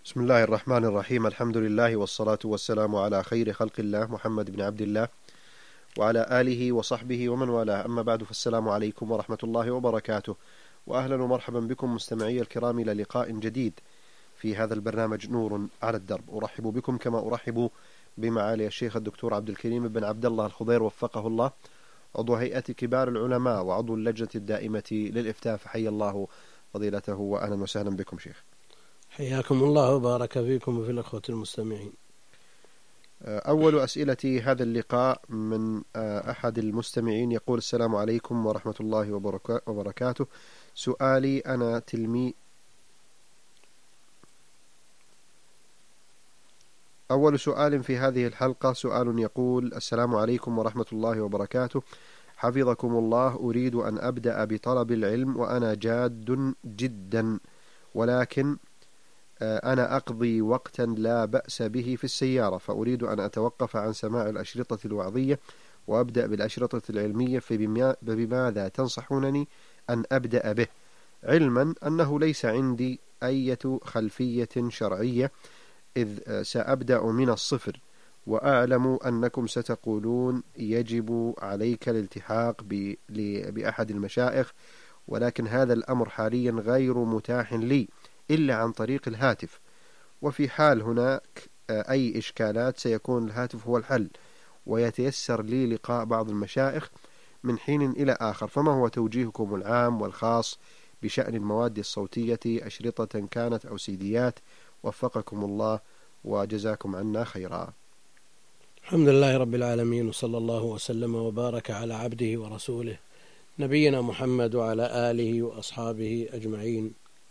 بسم الله الرحمن الرحيم. الحمد لله والصلاة والسلام على خير خلق الله محمد بن عبد الله وعلى آله وصحبه ومن والاه، أما بعد، فالسلام عليكم ورحمة الله وبركاته، وأهلا ومرحبا بكم مستمعي الكرام إلى لقاء جديد في هذا البرنامج نور على الدرب. أرحب بكم كما أرحب بمعالي الشيخ الدكتور عبد الكريم بن عبد الله الخضير وفقه الله، عضو هيئة كبار العلماء وعضو اللجنة الدائمة للإفتاء، فحي الله فضيلته وأهلا وسهلا بكم شيخ. حياكم الله وبارك فيكم وفي الأخوة المستمعين. أول أسئلة هذا اللقاء من أحد المستمعين، يقول: السلام عليكم ورحمة الله وبركاته. سؤالي: أنا أول سؤال في هذه الحلقة سؤال يقول: السلام عليكم ورحمة الله وبركاته، حفظكم الله، أريد أن أبدأ بطلب العلم وأنا جاد جدا، ولكن أنا أقضي وقتا لا بأس به في السيارة، فأريد أن أتوقف عن سماع الأشرطة الوعظية وأبدأ بالأشرطة العلمية، فبماذا تنصحونني أن أبدأ به، علما أنه ليس عندي أي خلفية شرعية، إذ سأبدأ من الصفر، وأعلم أنكم ستقولون يجب عليك الالتحاق بأحد المشايخ، ولكن هذا الأمر حاليا غير متاح لي إلا عن طريق الهاتف، وفي حال هناك أي إشكالات سيكون الهاتف هو الحل، ويتيسر لي لقاء بعض المشايخ من حين إلى آخر، فما هو توجيهكم العام والخاص بشأن المواد الصوتية، أشرطة كانت أو سيديات؟ وفقكم الله وجزاكم عنا خيرا. الحمد لله رب العالمين، وصلى الله وسلم وبارك على عبده ورسوله نبينا محمد وعلى آله وأصحابه أجمعين.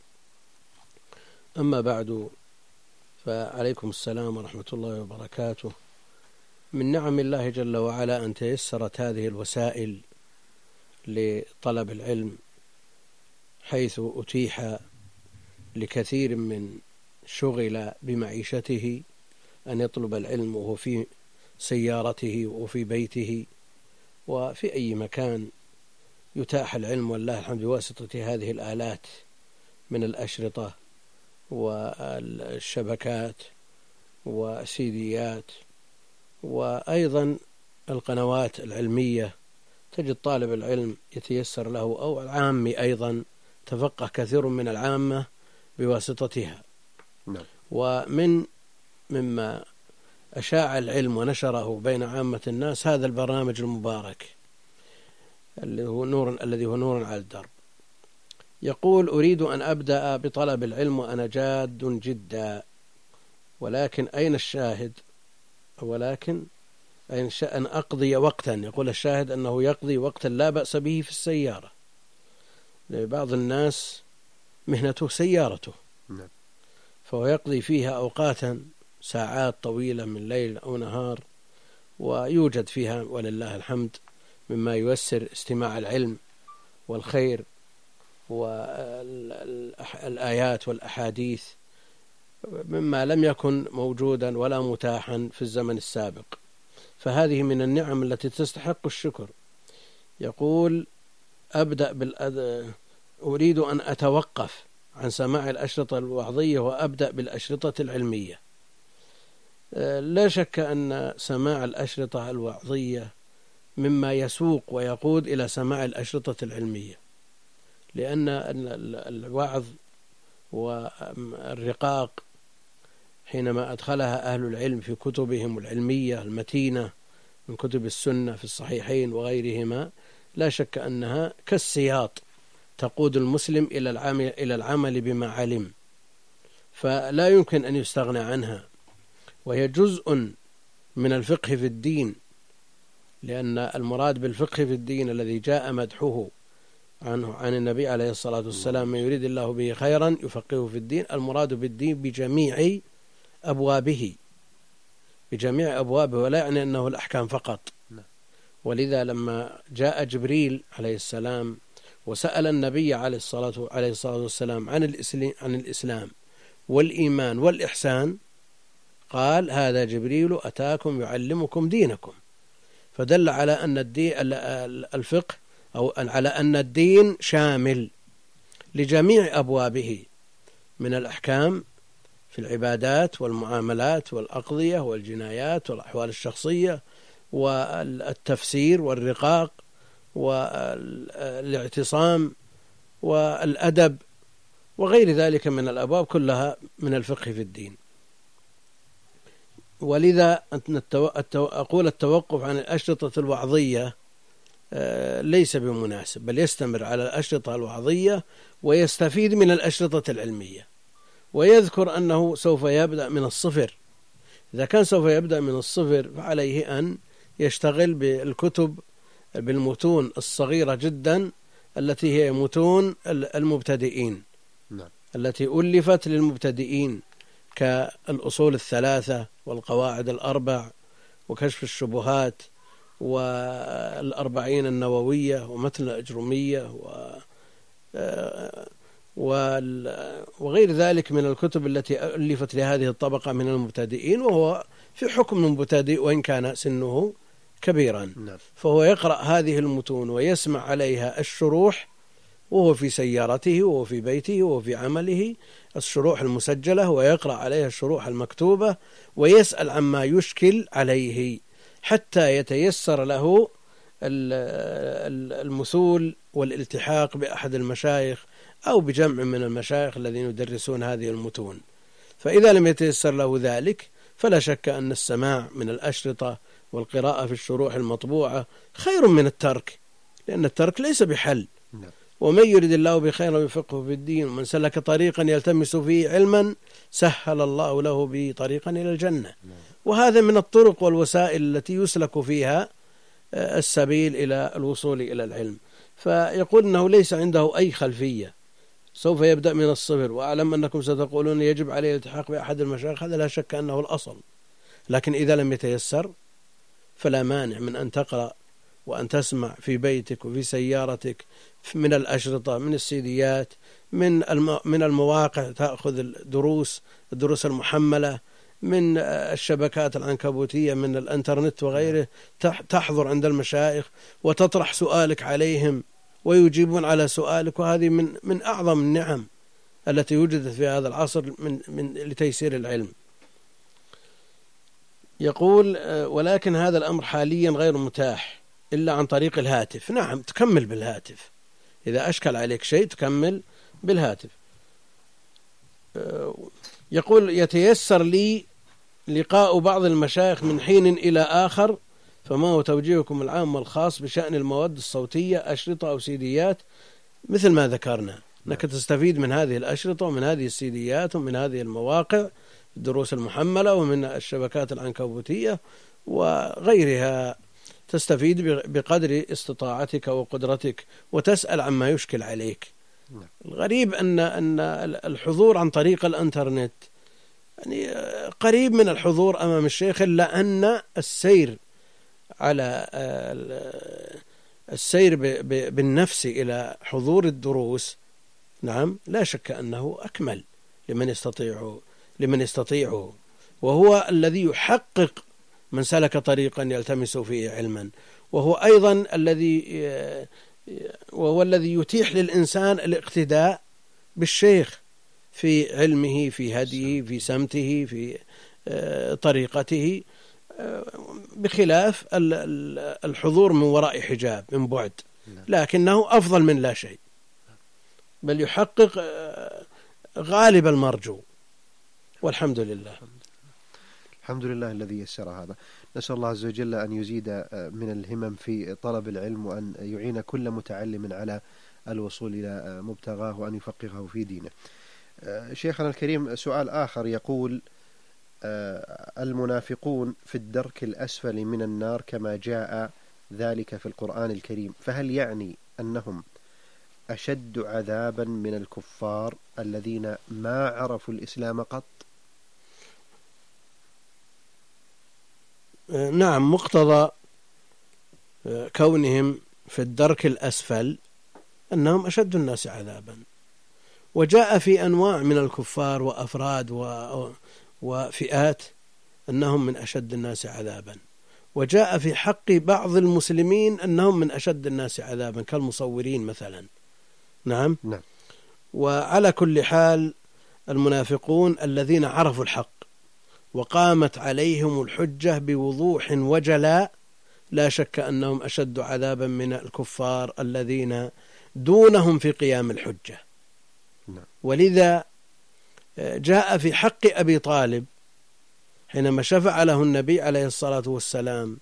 أما بعد، فعليكم السلام ورحمة الله وبركاته. من نعم الله جل وعلا أن تيسرت هذه الوسائل لطلب العلم، حيث أتيح لكثير من شغل بمعيشته أن يطلب العلم وهو في سيارته وفي بيته وفي أي مكان يتاح العلم، والله الحمد، بواسطة هذه الآلات من الأشرطة والشبكات والسيديات، وأيضا القنوات العلمية. تجد طالب العلم يتيسر له، أو العامي أيضا تفقه كثير من العامة بواسطتها. مما أشاع العلم ونشره بين عامة الناس هذا البرنامج المبارك الذي هو نور على الدرب. يقول: أريد أن أبدأ بطلب العلم وأنا جاد جدا، ولكن أين الشاهد؟ أن أقضي وقتا. يقول الشاهد أنه يقضي وقتا لا بأس به في السيارة. لبعض الناس مهنته سيارته، فهو يقضي فيها أوقاتا، ساعات طويلة من ليل أو نهار، ويوجد فيها ولله الحمد مما ييسر استماع العلم والخير والآيات والأحاديث، مما لم يكن موجودا ولا متاحا في الزمن السابق، فهذه من النعم التي تستحق الشكر. يقول: أريد أن أتوقف عن سماع الأشرطة الوعظية وأبدأ بالأشرطة العلمية. لا شك أن سماع الأشرطة الوعظية مما يسوق ويقود إلى سماع الأشرطة العلمية، لأن الوعظ والرقاق حينما أدخلها أهل العلم في كتبهم العلمية المتينة من كتب السنة في الصحيحين وغيرهما، لا شك أنها كالسياط تقود المسلم إلى العمل بما علم، فلا يمكن أن يستغنى عنها، وهي جزء من الفقه في الدين، لأن المراد بالفقه في الدين الذي جاء مدحه عن النبي عليه الصلاة والسلام: من يريد الله به خيرا يفقهه في الدين. المراد بالدين بجميع أبوابه، ولا يعني أنه الأحكام فقط. ولذا لما جاء جبريل عليه السلام وسأل النبي عليه الصلاة والسلام عن الإسلام والإيمان والإحسان، قال: هذا جبريل أتاكم يعلمكم دينكم، فدل على أن الفقه أو على أن الدين شامل لجميع أبوابه من الأحكام في العبادات والمعاملات والأقضية والجنايات والأحوال الشخصية والتفسير والرقاق والاعتصام والأدب وغير ذلك من الأبواب كلها من الفقه في الدين. ولذا أقول التوقف عن الأشرطة الوعظية ليس بمناسب، بل يستمر على الأشرطة الوعظية ويستفيد من الأشرطة العلمية، ويذكر أنه سوف يبدأ من الصفر. إذا كان سوف يبدأ من الصفر فعليه أن يشتغل بالكتب بالمتون الصغيرة جدا التي هي متون المبتدئين التي ألفت للمبتدئين كالأصول الثلاثة والقواعد الأربع وكشف الشبهات والأربعين النووية ومتن الأجرمية وغير ذلك من الكتب التي ألفت لهذه الطبقة من المبتدئين، وهو في حكم المبتدئ وإن كان سنه كبيرا. فهو يقرأ هذه المتون ويسمع عليها الشروح وهو في سيارته وهو في بيته وهو في عمله، الشروح المسجلة، ويقرأ عليها الشروح المكتوبة ويسأل عما يشكل عليه حتى يتيسر له المثول والالتحاق بأحد المشايخ أو بجمع من المشايخ الذين يدرسون هذه المتون. فإذا لم يتيسر له ذلك فلا شك أن السماع من الأشرطة والقراءة في الشروح المطبوعة خير من الترك، لأن الترك ليس بحل. ومن يرد الله بخير يفقهه في الدين، ومن سلك طريقا يلتمس فيه علما سهل الله له به طريقا إلى الجنة. وهذا من الطرق والوسائل التي يسلك فيها السبيل إلى الوصول إلى العلم. فيقول أنه ليس عنده أي خلفية، سوف يبدأ من الصفر. وأعلم أنكم ستقولون يجب عليه الالتحاق بأحد المشايخ، هذا لا شك أنه الأصل، لكن إذا لم يتيسر فلا مانع من أن تقرأ وأن تسمع في بيتك وفي سيارتك من الأشرطة، من السيديات، من المواقع، تأخذ الدروس المحملة من الشبكات العنكبوتية من الانترنت وغيره، تحضر عند المشايخ وتطرح سؤالك عليهم ويجيبون على سؤالك. وهذه من أعظم النعم التي وجدت في هذا العصر لتيسير العلم. يقول ولكن هذا الأمر حاليا غير متاح إلا عن طريق الهاتف. نعم، تكمل بالهاتف، إذا أشكل عليك شيء تكمل بالهاتف. يقول يتيسر لي لقاء بعض المشايخ من حين إلى آخر، فما هو توجيهكم العام والخاص بشأن المواد الصوتية، أشرطة أو سيديات مثل ما ذكرنا، أنك تستفيد من هذه الأشرطة ومن هذه السيديات ومن هذه المواقع الدروس المحملة ومن الشبكات العنكبوتية وغيرها، تستفيد بقدر استطاعتك وقدرتك وتسأل عما يشكل عليك. الغريب أن الحضور عن طريق الانترنت يعني قريب من الحضور أمام الشيخ، إلا أن السير على السير بالنفس إلى حضور الدروس نعم لا شك أنه أكمل لمن يستطيعه، وهو الذي يحقق من سلك طريقا يلتمس فيه علما، وهو أيضا الذي يتيح للإنسان الاقتداء بالشيخ في علمه، في هديه، في سمته، في طريقته، بخلاف الحضور من وراء حجاب من بعد، لكنه أفضل من لا شيء، بل يحقق غالب المرجو، والحمد لله. الحمد لله الذي يسر هذا. نسأل الله عز وجل أن يزيد من الهمم في طلب العلم، وأن يعين كل متعلم على الوصول إلى مبتغاه، وأن يفقهه في دينه. شيخنا الكريم، سؤال آخر يقول المنافقون في الدرك الأسفل من النار كما جاء ذلك في القرآن الكريم، فهل يعني أنهم أشد عذابا من الكفار الذين ما عرفوا الإسلام قط؟ نعم، مقتضى كونهم في الدرك الأسفل أنهم أشد الناس عذابا، وجاء في أنواع من الكفار وأفراد وفئات أنهم من أشد الناس عذابا، وجاء في حق بعض المسلمين أنهم من أشد الناس عذابا كالمصورين مثلا. نعم. وعلى كل حال المنافقون الذين عرفوا الحق وقامت عليهم الحجة بوضوح وجلاء، لا شك أنهم أشد عذابا من الكفار الذين دونهم في قيام الحجة. ولذا جاء في حق أبي طالب حينما شفع له النبي عليه الصلاة والسلام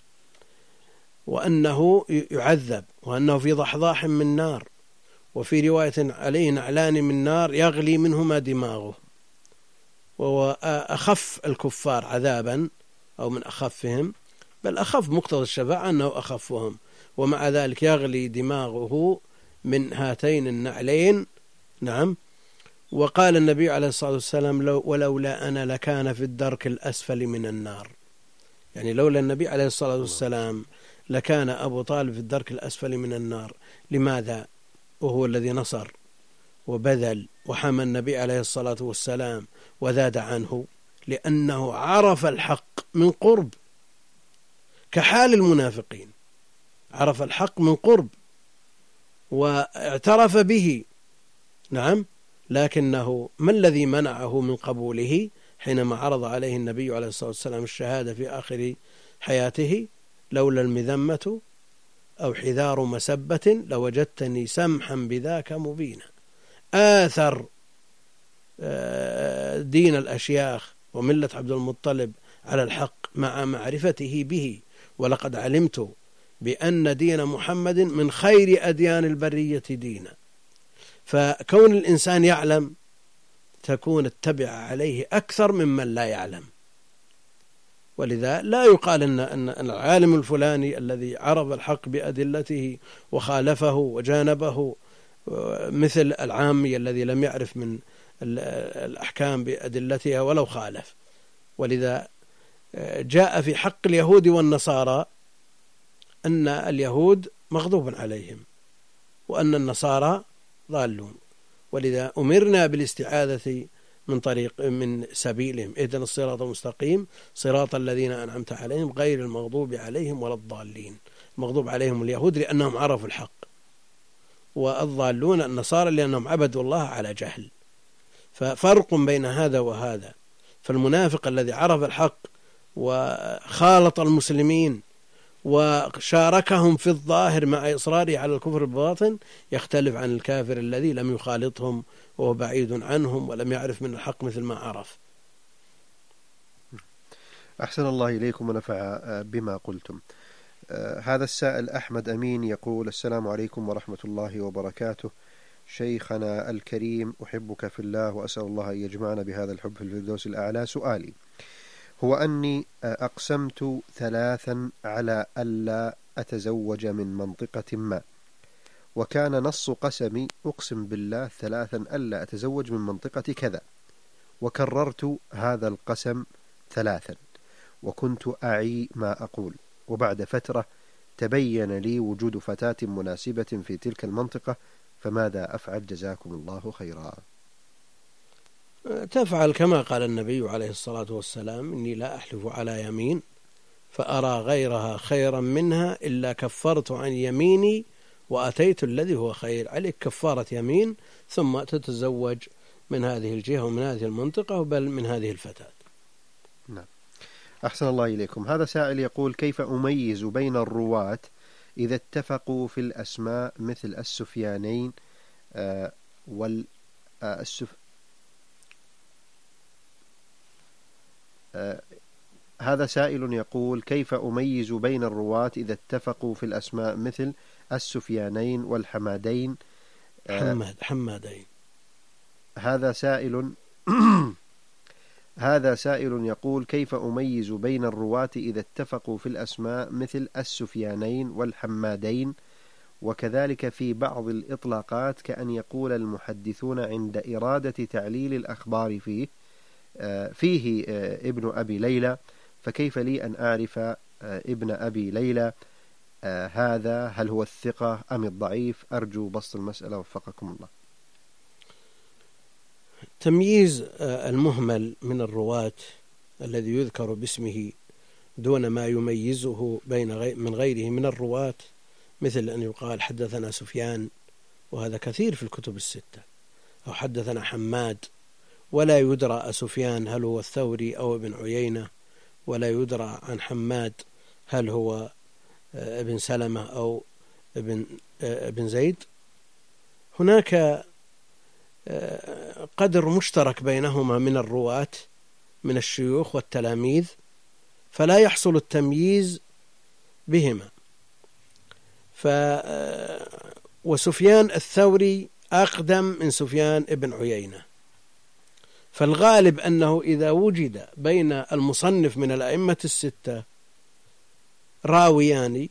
وأنه يعذب وأنه في ضحضاح من نار، وفي رواية عليه نعلان من نار يغلي منهما دماغه، وهو أخف الكفار عذابا أو من أخفهم، بل أخف مقتضى الشفاعة أنه أخفهم، ومع ذلك يغلي دماغه من هاتين النعلين. نعم. وقال النبي عليه الصلاة والسلام ولولا أنا لكان في الدرك الأسفل من النار، يعني لولا النبي عليه الصلاة والسلام لكان أبو طالب في الدرك الأسفل من النار. لماذا؟ وهو الذي نصر وبذل وحمى النبي عليه الصلاة والسلام وذاد عنه، لأنه عرف الحق من قرب، كحال المنافقين، عرف الحق من قرب واعترف به. نعم. لكنه ما الذي منعه من قبوله حينما عرض عليه النبي عليه الصلاة والسلام الشهادة في آخر حياته؟ لولا المذمة أو حذار مسبة لوجدتني سمحا بذاك مبينا. آثر دين الأشياخ وملة عبد المطلب على الحق مع معرفته به، ولقد علمت بأن دين محمد من خير أديان البرية دينا. فكون الإنسان يعلم تكون التبع عليه أكثر ممن لا يعلم. ولذا لا يقال أن العالم الفلاني الذي عرف الحق بأدلته وخالفه وجانبه مثل العامي الذي لم يعرف من الأحكام بأدلتها ولو خالف. ولذا جاء في حق اليهود والنصارى أن اليهود مغضوب عليهم وأن النصارى ضالون، ولذا أمرنا بالاستعاذة من سبيلهم، اهدنا الصراط المستقيم صراط الذين أنعمت عليهم غير المغضوب عليهم ولا الضالين. المغضوب عليهم اليهود لأنهم عرفوا الحق، والضالون النصارى لأنهم عبدوا الله على جهل. ففرق بين هذا وهذا. فالمنافق الذي عرف الحق وخالط المسلمين وشاركهم في الظاهر مع إصراره على الكفر بالباطن يختلف عن الكافر الذي لم يخالطهم وهو بعيد عنهم ولم يعرف من الحق مثل ما عرف. أحسن الله إليكم ونفع بما قلتم. هذا السائل أحمد أمين يقول: السلام عليكم ورحمة الله وبركاته. شيخنا الكريم، أحبك في الله وأسأل الله أن يجمعنا بهذا الحب في الفردوس الأعلى. سؤالي هو أني أقسمت 3 على ألا أتزوج من منطقة ما، وكان نص قسمي أقسم بالله 3 ألا أتزوج من منطقة كذا، وكررت هذا القسم 3 وكنت أعي ما أقول، وبعد فترة تبين لي وجود فتاة مناسبة في تلك المنطقة، فماذا أفعل؟ جزاكم الله خيرا. تفعل كما قال النبي عليه الصلاة والسلام: إني لا أحلف على يمين فأرى غيرها خيرا منها إلا كفرت عن يميني وأتيت الذي هو خير. عليك كفارة يمين ثم تتزوج من هذه الجهة ومن هذه المنطقة، بل من هذه الفتاة. نعم. أحسن الله إليكم. هذا سائل يقول: كيف أميز بين الرواة إذا اتفقوا في الأسماء مثل السفيانين هذا سائل يقول: كيف أميز بين الرواة إذا اتفقوا في الأسماء مثل السفيانين والحمادين؟ حمادين. هذا سائل يقول: كيف أميز بين الرواة إذا اتفقوا في الأسماء مثل السفيانين والحمادين؟ وكذلك في بعض الإطلاقات كأن يقول المحدثون عند إرادة تعليل الأخبار فيه ابن أبي ليلى، فكيف لي أن أعرف ابن أبي ليلى هذا هل هو الثقة أم الضعيف؟ أرجو بسط المسألة وفقكم الله. تمييز المهمل من الرواة الذي يذكر باسمه دون ما يميزه من غيره من الرواة، مثل أن يقال حدثنا سفيان، وهذا كثير في الكتب 6، أو حدثنا حماد، ولا يدرى سفيان هل هو الثوري أو ابن عيينة، ولا يدرى عن حماد هل هو ابن سلمة أو ابن زيد. هناك قدر مشترك بينهما من الرواة من الشيوخ والتلاميذ، فلا يحصل التمييز بهما. وسفيان الثوري أقدم من سفيان ابن عيينة، فالغالب أنه إذا وجد بين المصنف من الأئمة الستة راويان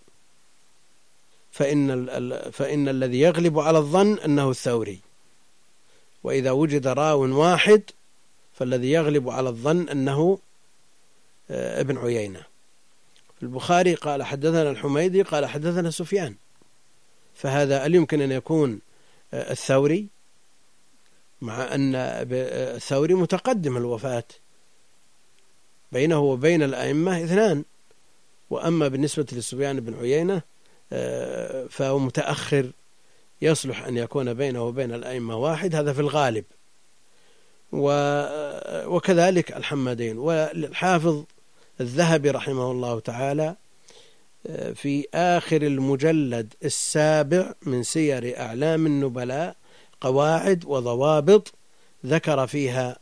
فإن الذي يغلب على الظن أنه الثوري، وإذا وجد راو واحد فالذي يغلب على الظن أنه ابن عيينة. البخاري قال حدثنا الحميدي قال حدثنا سفيان، فهذا هل يمكن أن يكون الثوري، مع أن الثوري متقدم الوفاة، بينه وبين الأئمة 2، وأما بالنسبة لسفيان بن عيينة فهو متأخر، يصلح أن يكون بينه وبين الأئمة 1، هذا في الغالب. وكذلك الحمادين. والحافظ الذهبي رحمه الله تعالى في آخر المجلد 7 من سير أعلام النبلاء قواعد وضوابط ذكر فيها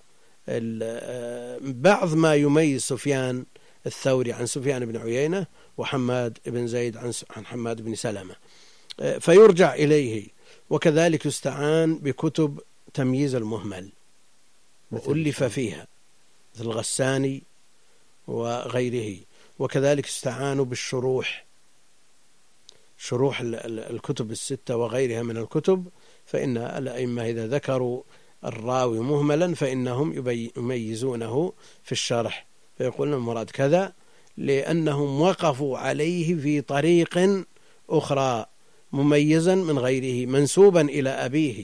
بعض ما يميز سفيان الثوري عن سفيان بن عيينة وحماد بن زيد عن حماد بن سلمة، فيرجع إليه. وكذلك يستعان بكتب تمييز المهمل وألف فيها مثل الغساني وغيره، وكذلك يستعان بالشروح، شروح الكتب الستة وغيرها من الكتب، فإن الأئمة إذا ذكروا الراوي مهملا فإنهم يميزونه في الشرح، فيقولون المراد كذا، لأنهم وقفوا عليه في طريق أخرى مميزا من غيره منسوبا إلى أبيه.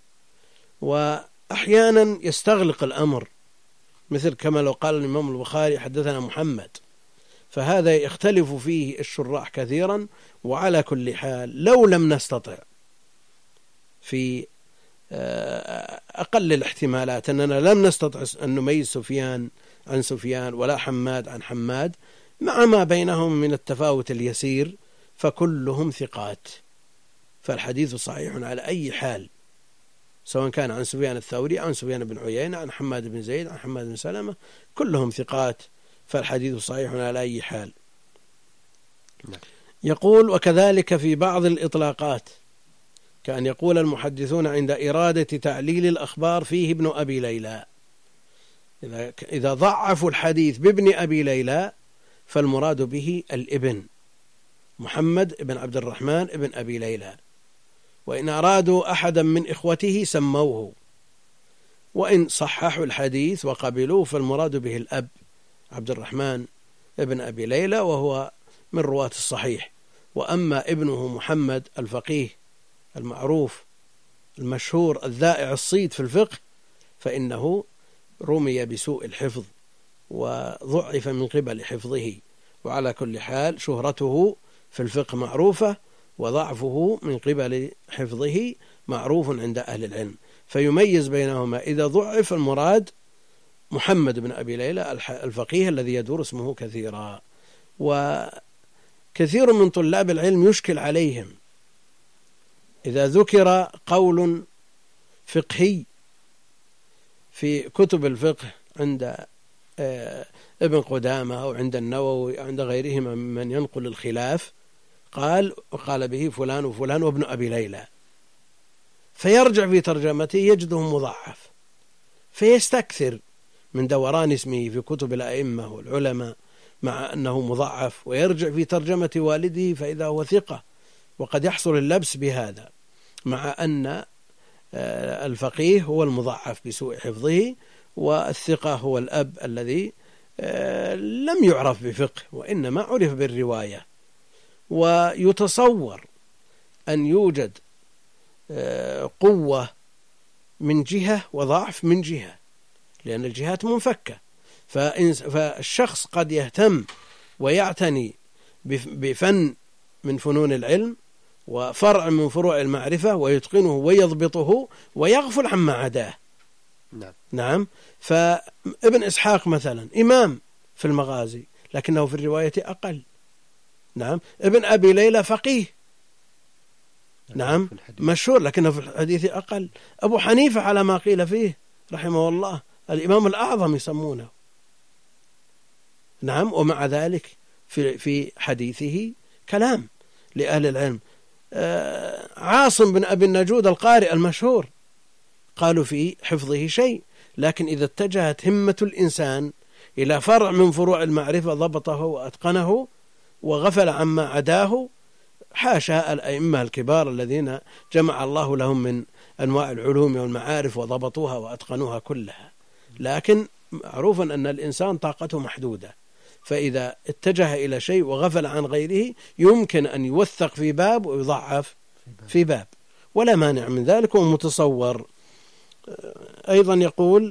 وأحيانا يستغلق الأمر، مثل كما لو قال الإمام البخاري حدثنا محمد، فهذا يختلف فيه الشراح كثيرا. وعلى كل حال لو لم نستطع في أقل الاحتمالات أننا لم نستطع أن نميز سفيان عن سفيان ولا حماد عن حماد، مع ما بينهم من التفاوت اليسير، فكلهم ثقات، فالحديث صحيح على أي حال، سواء كان عن سفيان الثوري عن سفيان بن عيينة عن حماد بن زيد عن حماد بن سلمة، كلهم ثقات، فالحديث صحيح على أي حال. يقول وكذلك في بعض الإطلاقات، كأن يقول المحدثون عند إرادة تعليل الأخبار فيه ابن أبي ليلى، إذا ضعفوا الحديث بابن أبي ليلى فالمراد به الابن محمد بن عبد الرحمن بن أبي ليلى، وإن أرادوا أحدا من إخوته سموه، وإن صححوا الحديث وقبلوه فالمراد به الأب عبد الرحمن بن أبي ليلى، وهو من رواة الصحيح. وأما ابنه محمد الفقيه المعروف المشهور الذائع الصيت في الفقه فإنه رمي بسوء الحفظ وضعف من قبل حفظه، وعلى كل حال شهرته في الفقه معروفة وضعفه من قبل حفظه معروف عند أهل العلم، فيميز بينهما. إذا ضعف المراد محمد بن أبي ليلى الفقيه الذي يدور اسمه كثيرا. وكثير من طلاب العلم يشكل عليهم إذا ذكر قول فقهي في كتب الفقه عند ابن قدامة أو عند النووي أو عند غيرهما ممن ينقل الخلاف، قال به فلان وفلان وابن أبي ليلى، فيرجع في ترجمته يجده مضعف، فيستكثر من دوران اسمه في كتب الأئمة والعلماء مع أنه مضعف، ويرجع في ترجمة والده فإذا هو ثقة، وقد يحصل اللبس بهذا، مع أن الفقيه هو المضعف بسوء حفظه، والثقة هو الأب الذي لم يعرف بفقه وإنما عرف بالرواية. ويتصور أن يوجد قوة من جهة وضعف من جهة، لأن الجهات منفكة، فالشخص قد يهتم ويعتني بفن من فنون العلم وفرع من فروع المعرفة ويتقنه ويضبطه ويغفل عما عداه، نعم. فابن إسحاق مثلا إمام في المغازي لكنه في الرواية أقل. نعم. ابن أبي ليلى فقيه، نعم، مشهور لكنه في الحديث أقل. أبو حنيفة على ما قيل فيه رحمه الله الإمام الأعظم يسمونه، نعم، ومع ذلك في حديثه كلام لأهل العلم. عاصم بن أبي النجود القارئ المشهور قالوا في حفظه شيء، لكن إذا اتجهت همة الإنسان إلى فرع من فروع المعرفة ضبطه وأتقنه وغفل عما عداه، حاشا الأئمة الكبار الذين جمع الله لهم من أنواع العلوم والمعارف وضبطوها وأتقنوها كلها. لكن معروف أن الإنسان طاقته محدودة، فإذا اتجه إلى شيء وغفل عن غيره يمكن أن يوثق في باب ويضعف في باب، ولا مانع من ذلك ومتصور. أيضا يقول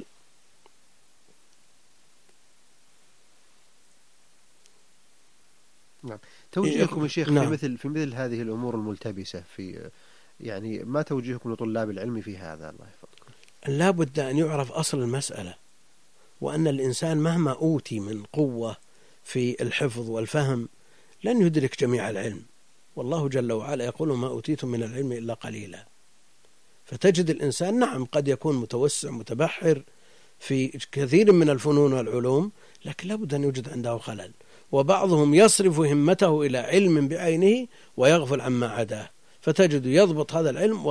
نعم. توجيهكم يا شيخ نعم. في مثل هذه الأمور الملتبسة، في يعني ما توجيهكم لطلاب العلم في هذا؟ الله يحفظكم. لا بد أن يعرف أصل المسألة، وأن الإنسان مهما أوتي من قوة في الحفظ والفهم لن يدرك جميع العلم، والله جل وعلا يقول ما أوتيتم من العلم إلا قليلا. فتجد الإنسان نعم قد يكون متوسع متبحر في كثير من الفنون والعلوم، لكن لابد أن يوجد عنده خلل، وبعضهم يصرف همته إلى علم بعينه ويغفل عما عداه، فتجد يضبط هذا العلم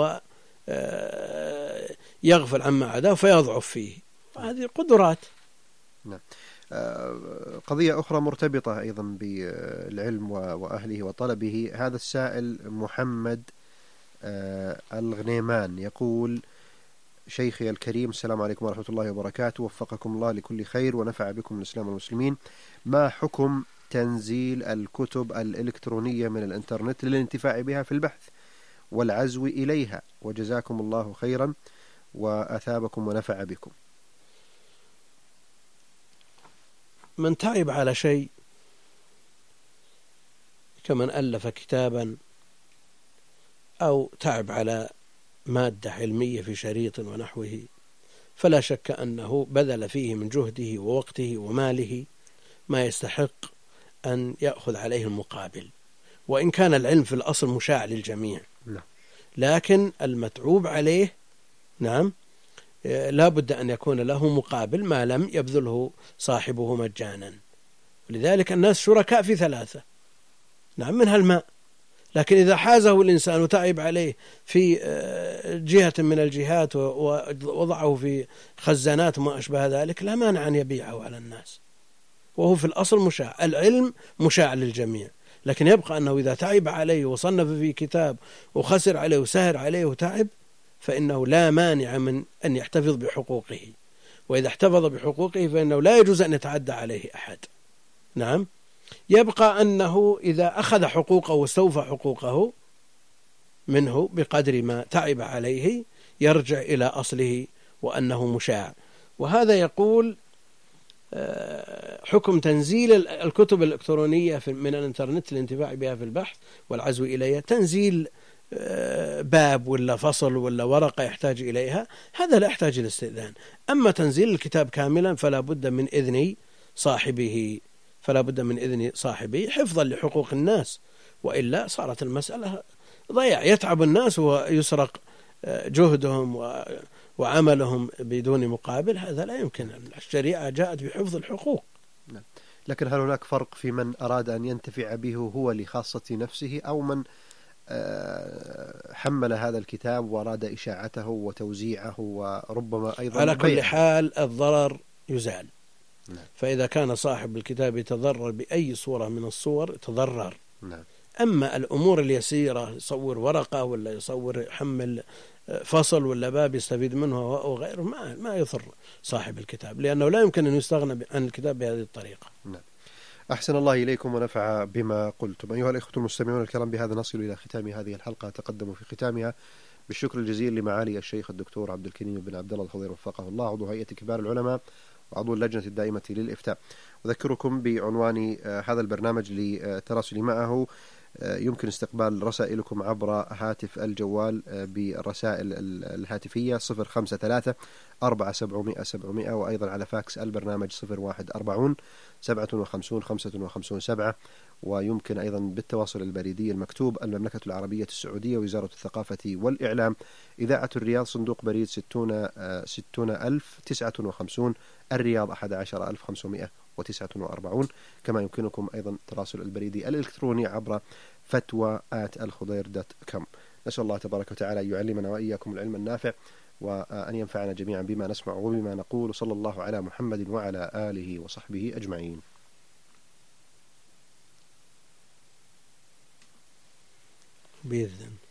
ويغفل عما عداه فيضعف فيه. هذه قدرات. نعم. قضية أخرى مرتبطة أيضا بالعلم وأهله وطلبه. هذا السائل محمد الغنيمان يقول: شيخي الكريم، السلام عليكم ورحمة الله وبركاته، وفقكم الله لكل خير ونفع بكم الإسلام والمسلمين. ما حكم تنزيل الكتب الإلكترونية من الإنترنت للانتفاع بها في البحث والعزو إليها؟ وجزاكم الله خيرا وأثابكم ونفع بكم. من تعب على شيء كمن ألف كتابا أو تعب على مادة علمية في شريط ونحوه، فلا شك أنه بذل فيه من جهده ووقته وماله ما يستحق أن يأخذ عليه المقابل، وإن كان العلم في الأصل مشاع للجميع، لكن المتعوب عليه نعم لا بد أن يكون له مقابل ما لم يبذله صاحبه مجانا. ولذلك الناس شركاء في ثلاثة، نعم، منها الماء، لكن إذا حازه الإنسان وتعب عليه في جهة من الجهات ووضعه في خزانات وما أشبه ذلك لا مانع أن يبيعه على الناس، وهو في الأصل مشاع. العلم مشاع للجميع، لكن يبقى أنه إذا تعب عليه وصنف في كتاب وخسر عليه وسهر عليه وتعب فإنه لا مانع من أن يحتفظ بحقوقه، وإذا احتفظ بحقوقه فإنه لا يجوز أن يتعدى عليه أحد. نعم. يبقى أنه إذا أخذ حقوقه واستوفى حقوقه منه بقدر ما تعب عليه يرجع إلى أصله وأنه مشاع. وهذا يقول حكم تنزيل الكتب الإلكترونية من الإنترنت للانتفاع بها في البحث والعزو إليها. تنزيل باب ولا فصل ولا ورقة يحتاج إليها هذا لا يحتاج إلى استئذان. أما تنزيل الكتاب كاملا فلا بد من إذن صاحبه حفظا لحقوق الناس، وإلا صارت المسألة ضياع، يتعب الناس ويسرق جهدهم وعملهم بدون مقابل. هذا لا يمكن. الشريعة جاءت بحفظ الحقوق. لكن هل هناك فرق في من أراد أن ينتفع به هو لخاصة نفسه، أو من حمل هذا الكتاب وأراد إشاعته وتوزيعه وربما أيضا على كل حال الضرر يزال. فإذا كان صاحب الكتاب يتضرر بأي صورة من الصور يتضرر. أما الأمور اليسيرة يصور ورقة ولا يصور يحمل فصل ولا باب يستفيد منه وغيره ما يضر صاحب الكتاب، لأنه لا يمكن أن يستغنى عن الكتاب بهذه الطريقة. أحسن الله إليكم ونفع بما قلتم. أيها الإخوة المستمعون الكرام، بهذا نصل إلى ختام هذه الحلقة. تقدم في ختامها بالشكر الجزيل لمعالي الشيخ الدكتور عبد الكريم بن عبد الله الخضير وفقه الله، عضو هيئة كبار العلماء وعضو اللجنة الدائمة للإفتاء. أذكركم بعنوان هذا البرنامج للتراسل معه يمكن استقبال رسائلكم عبر هاتف الجوال بالرسائل الهاتفية 053-4700-700، وأيضا على فاكس البرنامج 0140-57-55-7، ويمكن أيضا بالتواصل البريدي المكتوب: المملكة العربية السعودية، وزارة الثقافة والإعلام، إذاعة الرياض، صندوق بريد 60,059، الرياض 11,549. كما يمكنكم أيضا تراسل البريدي الإلكتروني عبر فتوى@الخضير.com. نسأل الله تبارك وتعالى أن يعلمنا وإياكم العلم النافع، وأن ينفعنا جميعا بما نسمع وبما نقول، وصلى الله على محمد وعلى آله وصحبه أجمعين. بإذن